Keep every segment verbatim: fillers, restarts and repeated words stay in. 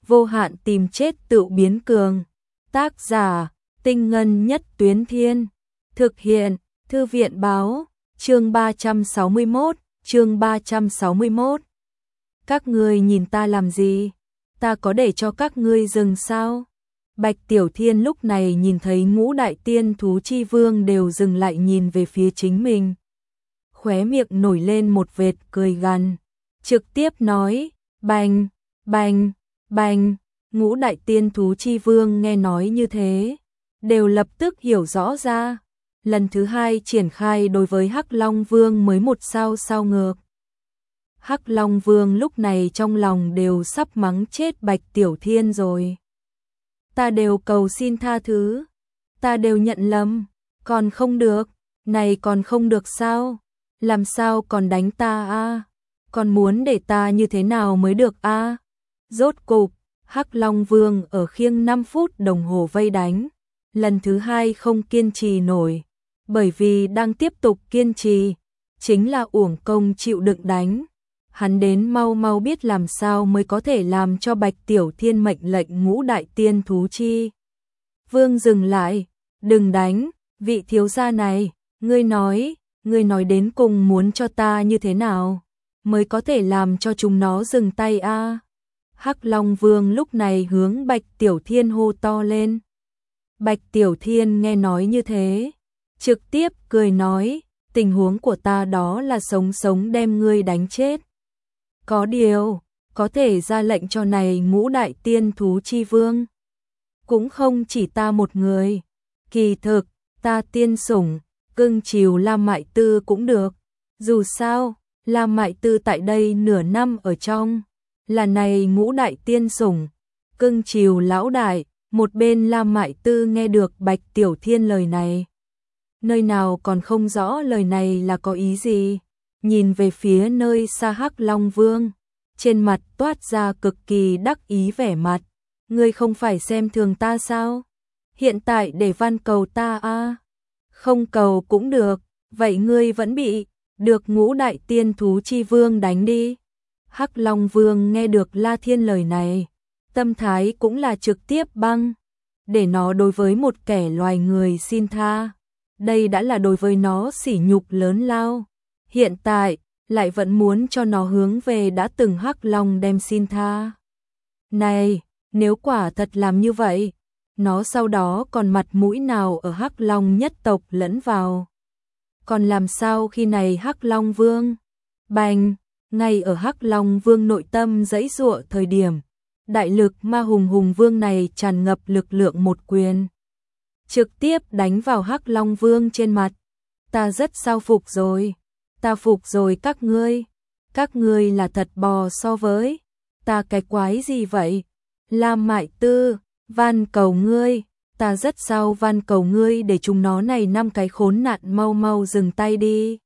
vô hạn tìm chết tự biến cường. Tác giả, Tinh Ngân Nhất Tuyến Thiên. Thực hiện, Thư viện Báo, chương ba trăm sáu mươi mốt, chương ba trăm sáu mươi mốt. Các ngươi nhìn ta làm gì? Ta có để cho các ngươi dừng sao? Bạch Tiểu Thiên lúc này nhìn thấy ngũ đại tiên thú chi vương đều dừng lại nhìn về phía chính mình. Khóe miệng nổi lên một vệt cười gằn, trực tiếp nói, bành, bành, bành. Ngũ đại tiên thú chi vương nghe nói như thế, đều lập tức hiểu rõ ra. Lần thứ hai triển khai đối với Hắc Long Vương mới một sao sao ngược. Hắc Long Vương lúc này trong lòng đều sắp mắng chết Bạch Tiểu Thiên rồi. Ta đều cầu xin tha thứ, ta đều nhận lầm, còn không được, này còn không được sao? Làm sao còn đánh ta a? Còn muốn để ta như thế nào mới được a? Rốt cục, Hắc Long Vương ở khiêng năm phút đồng hồ vây đánh, lần thứ hai không kiên trì nổi, bởi vì đang tiếp tục kiên trì, chính là uổng công chịu đựng đánh. Hắn đến mau mau biết làm sao mới có thể làm cho Bạch Tiểu Thiên mệnh lệnh ngũ đại tiên thú chi vương dừng lại, đừng đánh, vị thiếu gia này, ngươi nói, ngươi nói đến cùng muốn cho ta như thế nào, mới có thể làm cho chúng nó dừng tay a? Hắc Long Vương lúc này hướng Bạch Tiểu Thiên hô to lên. Bạch Tiểu Thiên nghe nói như thế, trực tiếp cười nói, tình huống của ta đó là sống sống đem ngươi đánh chết. Có điều, có thể ra lệnh cho này ngũ đại tiên thú chi vương. Cũng không chỉ ta một người, kỳ thực, ta tiên sủng, cưng chiều Lam Mại Tư cũng được. Dù sao, Lam Mại Tư tại đây nửa năm ở trong, là này ngũ đại tiên sủng, cưng chiều lão đại. Một bên Lam Mại Tư nghe được Bạch Tiểu Thiên lời này, nơi nào còn không rõ lời này là có ý gì, nhìn về phía nơi xa Hắc Long Vương, trên mặt toát ra cực kỳ đắc ý vẻ mặt. Ngươi không phải xem thường ta sao? Hiện tại để van cầu ta a? Không cầu cũng được, vậy ngươi vẫn bị được ngũ đại tiên thú chi vương đánh đi. Hắc Long Vương nghe được La Thiên lời này, tâm thái cũng là trực tiếp băng, để nó đối với một kẻ loài người xin tha. Đây đã là đối với nó sỉ nhục lớn lao. Hiện tại, lại vẫn muốn cho nó hướng về đã từng Hắc Long đem xin tha. Này, nếu quả thật làm như vậy, nó sau đó còn mặt mũi nào ở Hắc Long nhất tộc lẫn vào. Còn làm sao khi này Hắc Long Vương? Bành, ngay ở Hắc Long Vương nội tâm giãy giụa thời điểm, đại lực ma hùng hùng vương này tràn ngập lực lượng một quyền, trực tiếp đánh vào Hắc Long Vương trên mặt. Ta rất sao phục rồi, ta phục rồi các ngươi, các ngươi là thật bò so với ta cái quái gì vậy? Lam Mại Tư, van cầu ngươi, ta rất sao van cầu ngươi để chúng nó này năm cái khốn nạn mau mau dừng tay đi.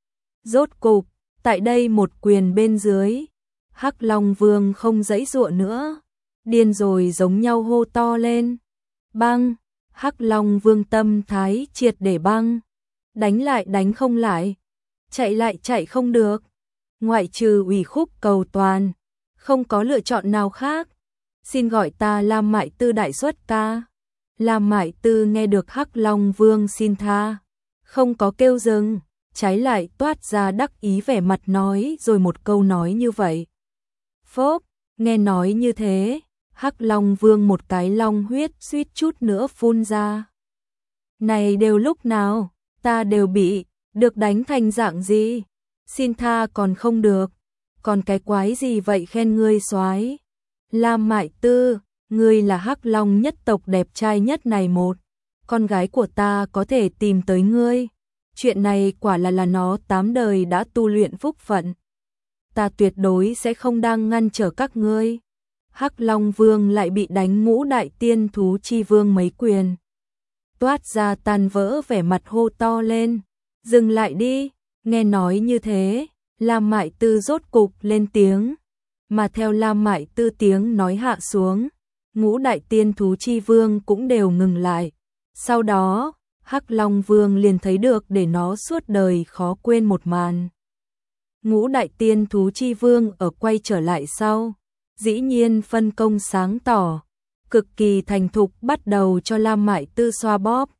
Rốt cục, tại đây một quyền bên dưới, Hắc Long Vương không giãy giụa nữa, điên rồi giống nhau hô to lên. Băng, Hắc Long Vương tâm thái triệt để băng, đánh lại đánh không lại, chạy lại chạy không được, ngoại trừ ủy khúc cầu toàn, không có lựa chọn nào khác. Xin gọi ta Lam Mại Tư đại xuất ca. Lam Mại Tư nghe được Hắc Long Vương xin tha, không có kêu dừng, trái lại toát ra đắc ý vẻ mặt nói rồi một câu nói như vậy. Phốp, nghe nói như thế, Hắc Long Vương một cái long huyết suýt chút nữa phun ra. Này đều lúc nào, ta đều bị, được đánh thành dạng gì? Xin tha còn không được, còn cái quái gì vậy khen ngươi soái? Lam Mại Tư, ngươi là Hắc Long nhất tộc đẹp trai nhất này một, con gái của ta có thể tìm tới ngươi. Chuyện này quả là là nó tám đời đã tu luyện phúc phận. Ta tuyệt đối sẽ không đang ngăn trở các ngươi. Hắc Long Vương lại bị đánh ngũ đại tiên thú chi vương mấy quyền, toát ra tan vỡ vẻ mặt hô to lên. Dừng lại đi, nghe nói như thế, Lam Mại Tư rốt cục lên tiếng, mà theo Lam Mại Tư tiếng nói hạ xuống, ngũ đại tiên thú chi vương cũng đều ngừng lại. Sau đó, Hắc Long Vương liền thấy được để nó suốt đời khó quên một màn. Ngũ đại tiên thú chi vương ở quay trở lại sau, dĩ nhiên phân công sáng tỏ, cực kỳ thành thục bắt đầu cho Lam Mại Tư xoa bóp.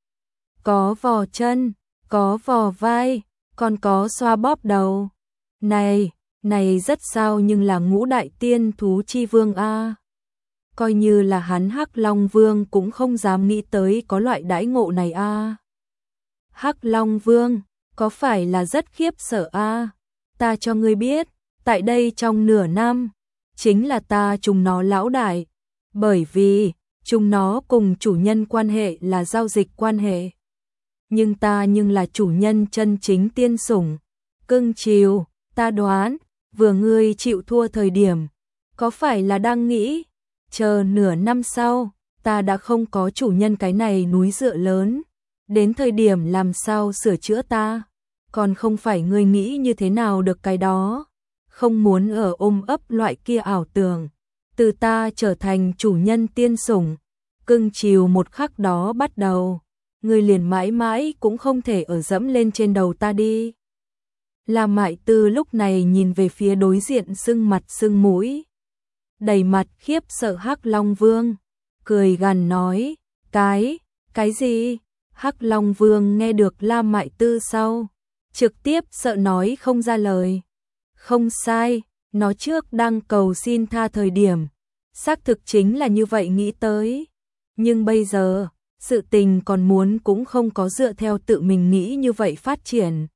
Có vò chân, có vò vai, còn có xoa bóp đầu. Này, này rất sao nhưng là ngũ đại tiên thú chi vương a. Coi như là hắn Hắc Long Vương cũng không dám nghĩ tới có loại đãi ngộ này a. Hắc Long Vương, có phải là rất khiếp sợ a? Ta cho ngươi biết, tại đây trong nửa năm, chính là ta chúng nó lão đại, bởi vì chúng nó cùng chủ nhân quan hệ là giao dịch quan hệ. Nhưng ta nhưng là chủ nhân chân chính tiên sủng, cưng chiều, ta đoán, vừa ngươi chịu thua thời điểm, có phải là đang nghĩ, chờ nửa năm sau, ta đã không có chủ nhân cái này núi dựa lớn, đến thời điểm làm sao sửa chữa ta, còn không phải ngươi nghĩ như thế nào được cái đó, không muốn ở ôm ấp loại kia ảo tưởng, từ ta trở thành chủ nhân tiên sủng, cưng chiều một khắc đó bắt đầu, ngươi liền mãi mãi cũng không thể ở dẫm lên trên đầu ta đi. Lam Mại Tư lúc này nhìn về phía đối diện sưng mặt sưng mũi, đầy mặt khiếp sợ Hắc Long Vương, cười gằn nói, cái, cái gì? Hắc Long Vương nghe được Lam Mại Tư sau, trực tiếp sợ nói không ra lời. Không sai, nó trước đang cầu xin tha thời điểm, xác thực chính là như vậy nghĩ tới. Nhưng bây giờ, sự tình còn muốn cũng không có dựa theo tự mình nghĩ như vậy phát triển.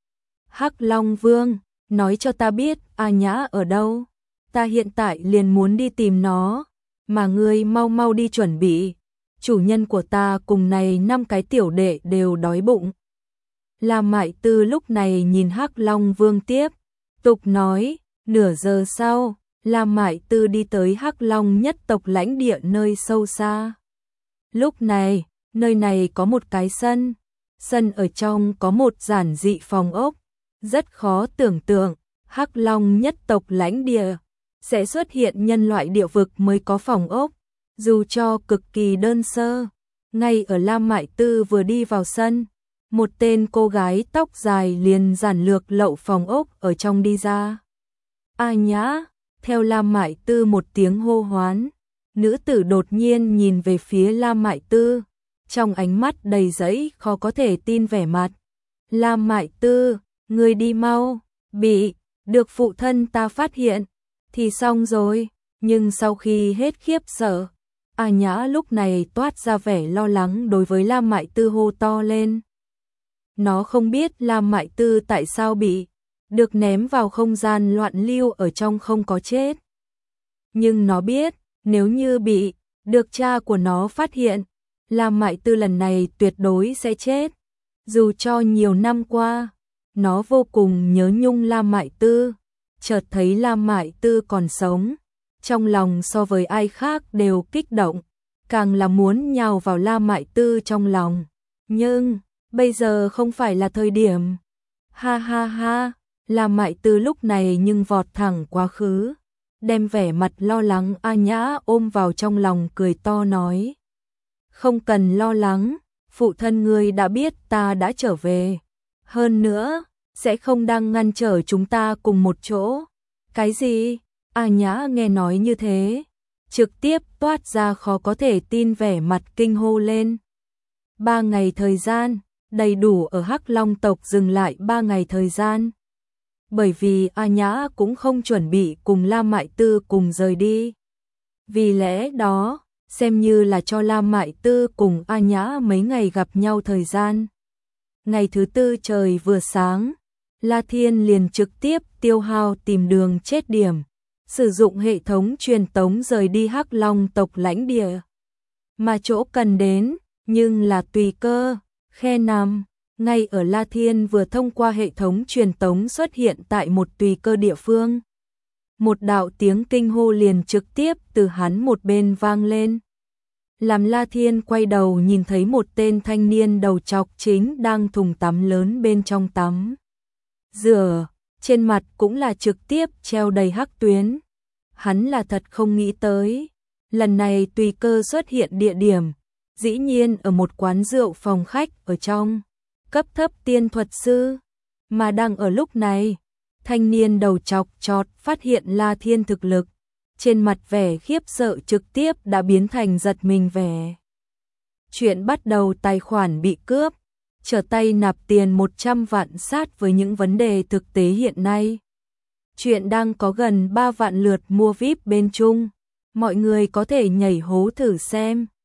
Hắc Long Vương, nói cho ta biết A Nhã ở đâu, ta hiện tại liền muốn đi tìm nó, mà ngươi mau mau đi chuẩn bị, chủ nhân của ta cùng này năm cái tiểu đệ đều đói bụng. Lam Mại Tư lúc này nhìn Hắc Long Vương tiếp, tục nói, nửa giờ sau, Lam Mại Tư đi tới Hắc Long nhất tộc lãnh địa nơi sâu xa. Lúc này, nơi này có một cái sân, sân ở trong có một giản dị phòng ốc, rất khó tưởng tượng, Hắc Long nhất tộc lãnh địa sẽ xuất hiện nhân loại địa vực mới có phòng ốc, dù cho cực kỳ đơn sơ. Ngay ở Lam Mại Tư vừa đi vào sân, một tên cô gái tóc dài liền giản lược lậu phòng ốc ở trong đi ra. A Nhã, theo Lam Mại Tư một tiếng hô hoán, nữ tử đột nhiên nhìn về phía Lam Mại Tư, trong ánh mắt đầy dẫy khó có thể tin vẻ mặt. Lam Mại Tư, ngươi đi mau, bị được phụ thân ta phát hiện thì xong rồi. Nhưng sau khi hết khiếp sợ, A Nhã lúc này toát ra vẻ lo lắng đối với Lam Mại Tư hô to lên. Nó không biết Lam Mại Tư tại sao bị được ném vào không gian loạn lưu ở trong không có chết. Nhưng nó biết, nếu như bị được cha của nó phát hiện, Lam Mại Tư lần này tuyệt đối sẽ chết. Dù cho nhiều năm qua, nó vô cùng nhớ nhung Lam Mại Tư, chợt thấy Lam Mại Tư còn sống, trong lòng so với ai khác đều kích động, càng là muốn nhào vào Lam Mại Tư trong lòng. Nhưng, bây giờ không phải là thời điểm. Ha ha ha, Lam Mại Tư lúc này nhưng vọt thẳng quá khứ, đem vẻ mặt lo lắng A Nhã ôm vào trong lòng cười to nói. Không cần lo lắng, phụ thân ngươi đã biết ta đã trở về. Hơn nữa, sẽ không đang ngăn trở chúng ta cùng một chỗ. Cái gì? A Nhã nghe nói như thế, trực tiếp toát ra khó có thể tin vẻ mặt kinh hô lên. Ba ngày thời gian, đầy đủ ở Hắc Long tộc dừng lại ba ngày thời gian. Bởi vì A Nhã cũng không chuẩn bị cùng Lam Mại Tư cùng rời đi. Vì lẽ đó, xem như là cho Lam Mại Tư cùng A Nhã mấy ngày gặp nhau thời gian. Ngày thứ tư trời vừa sáng, La Thiên liền trực tiếp tiêu hao tìm đường chết điểm, sử dụng hệ thống truyền tống rời đi Hắc Long tộc lãnh địa. Mà chỗ cần đến, nhưng là tùy cơ, khe nằm, ngay ở La Thiên vừa thông qua hệ thống truyền tống xuất hiện tại một tùy cơ địa phương. Một đạo tiếng kinh hô liền trực tiếp từ hắn một bên vang lên. Làm La Thiên quay đầu nhìn thấy một tên thanh niên đầu trọc chính đang thùng tắm lớn bên trong tắm rửa, trên mặt cũng là trực tiếp treo đầy hắc tuyến. Hắn là thật không nghĩ tới, lần này tùy cơ xuất hiện địa điểm, dĩ nhiên ở một quán rượu phòng khách ở trong cấp thấp tiên thuật sư, mà đang ở lúc này, thanh niên đầu chọc chọt phát hiện La Thiên thực lực, trên mặt vẻ khiếp sợ trực tiếp đã biến thành giật mình vẻ. Chuyện bắt đầu tài khoản bị cướp, trở tay nạp tiền một trăm vạn sát với những vấn đề thực tế hiện nay. Chuyện đang có gần ba vạn lượt mua víp bên Trung, mọi người có thể nhảy hố thử xem.